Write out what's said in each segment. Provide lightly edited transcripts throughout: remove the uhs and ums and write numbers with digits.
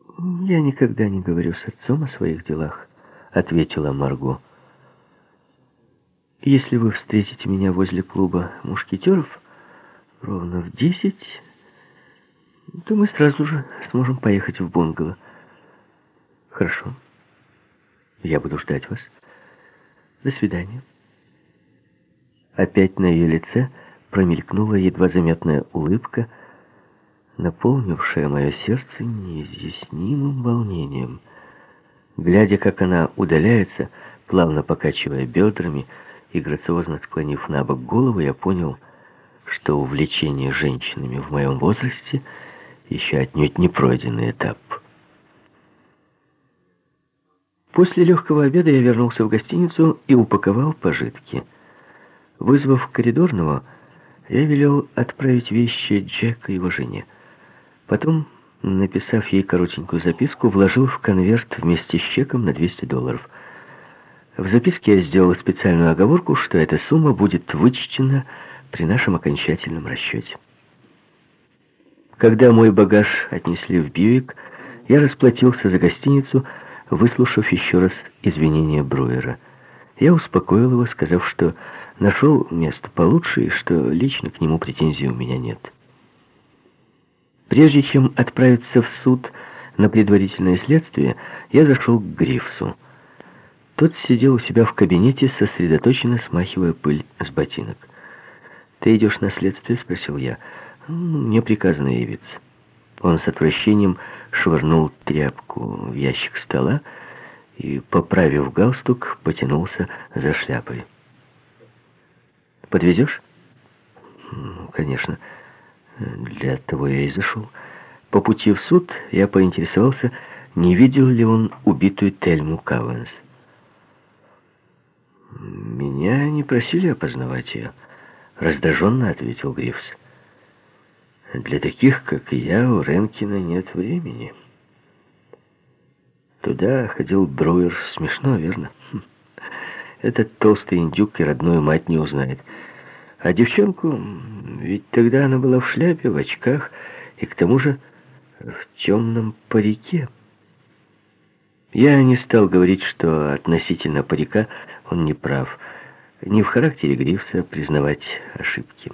«Я никогда не говорю с отцом о своих делах», — ответила Марго. «Если вы встретите меня возле клуба мушкетеров ровно в 10, то мы сразу же сможем поехать в бунгало». «Хорошо. Я буду ждать вас. До свидания». Опять на ее лице промелькнула едва заметная улыбка, наполнившая мое сердце неизъяснимым волнением. Глядя, как она удаляется, плавно покачивая бедрами и грациозно склонив на бок голову, я понял, что увлечение женщинами в моем возрасте еще отнюдь не пройденный этап. После легкого обеда я вернулся в гостиницу и упаковал пожитки. Вызвав коридорного, я велел отправить вещи Джека его жене. Потом, написав ей коротенькую записку, вложил в конверт вместе с чеком на $200. В записке я сделал специальную оговорку, что эта сумма будет вычтена при нашем окончательном расчете. Когда мой багаж отнесли в Бьюик, я расплатился за гостиницу, выслушав еще раз извинения Бруера. Я успокоил его, сказав, что нашел место получше и что лично к нему претензий у меня нет. Прежде чем отправиться в суд на предварительное следствие, я зашел к Грифсу. Тот сидел у себя в кабинете, сосредоточенно смахивая пыль с ботинок. «Ты идешь на следствие?» — спросил я. «Мне приказано явиться». Он с отвращением швырнул тряпку в ящик стола и, поправив галстук, потянулся за шляпой. «Подвезешь?» «Конечно. Для того я и зашел». По пути в суд я поинтересовался, не видел ли он убитую Тельму Кавенс. «Меня не просили опознавать ее», — раздраженно ответил Грифс. «Для таких, как и я, у Ренкина нет времени». Туда ходил Бруер. Смешно, верно? Этот толстый индюк и родную мать не узнает. А девчонку, ведь тогда она была в шляпе, в очках, и к тому же в темном парике. Я не стал говорить, что относительно парика он не прав. Не в характере Грифса признавать ошибки.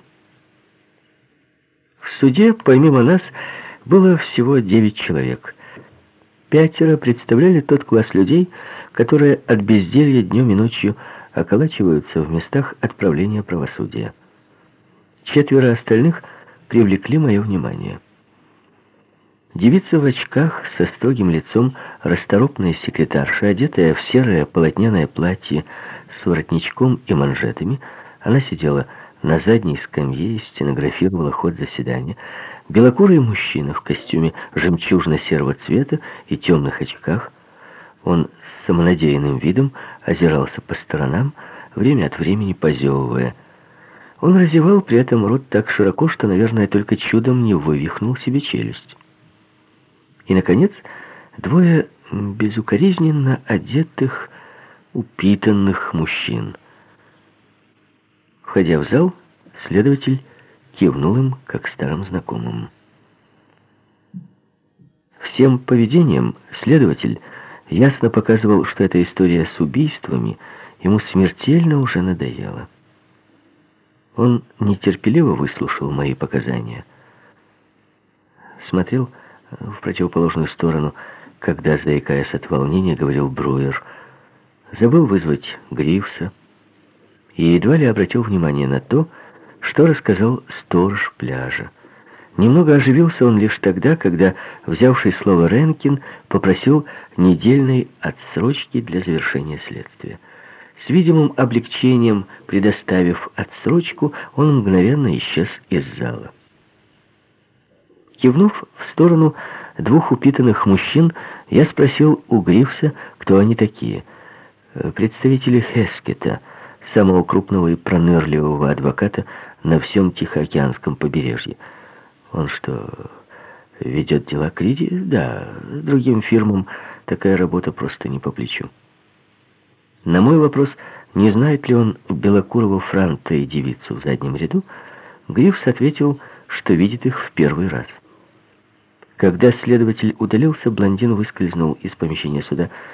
В суде, помимо нас, было всего 9 человек. 5 представляли тот класс людей, которые от безделья днем и ночью околачиваются в местах отправления правосудия. 4 остальных привлекли мое внимание. Девица в очках со строгим лицом, расторопная секретарша, одетая в серое полотняное платье с воротничком и манжетами, она сидела на задней скамье и стенографировала ход заседания. Белокурый мужчина в костюме жемчужно-серого цвета и темных очках. Он с самонадеянным видом озирался по сторонам, время от времени позевывая. Он разевал при этом рот так широко, что, наверное, только чудом не вывихнул себе челюсть. И, наконец, 2 безукоризненно одетых, упитанных мужчин. Входя в зал, следователь кивнул им, как старым знакомым. Всем поведением следователь ясно показывал, что эта история с убийствами ему смертельно уже надоела. Он нетерпеливо выслушал мои показания. Смотрел в противоположную сторону, когда, заикаясь от волнения, говорил Бруер. Забыл вызвать Грифса и едва ли обратил внимание на то, что рассказал сторож пляжа. Немного оживился он лишь тогда, когда, взявший слово Ренкин, попросил недельной отсрочки для завершения следствия. С видимым облегчением, предоставив отсрочку, он мгновенно исчез из зала. Кивнув в сторону 2 упитанных мужчин, я спросил у Грифса, кто они такие. Представители Хескета, самого крупного и пронырливого адвоката на всем Тихоокеанском побережье. Он что, ведет дела к Риде? Да, другим фирмам такая работа просто не по плечу. На мой вопрос, не знает ли он белокурого франта и девицу в заднем ряду, Грифс ответил, что видит их в первый раз. Когда следователь удалился, блондин выскользнул из помещения суда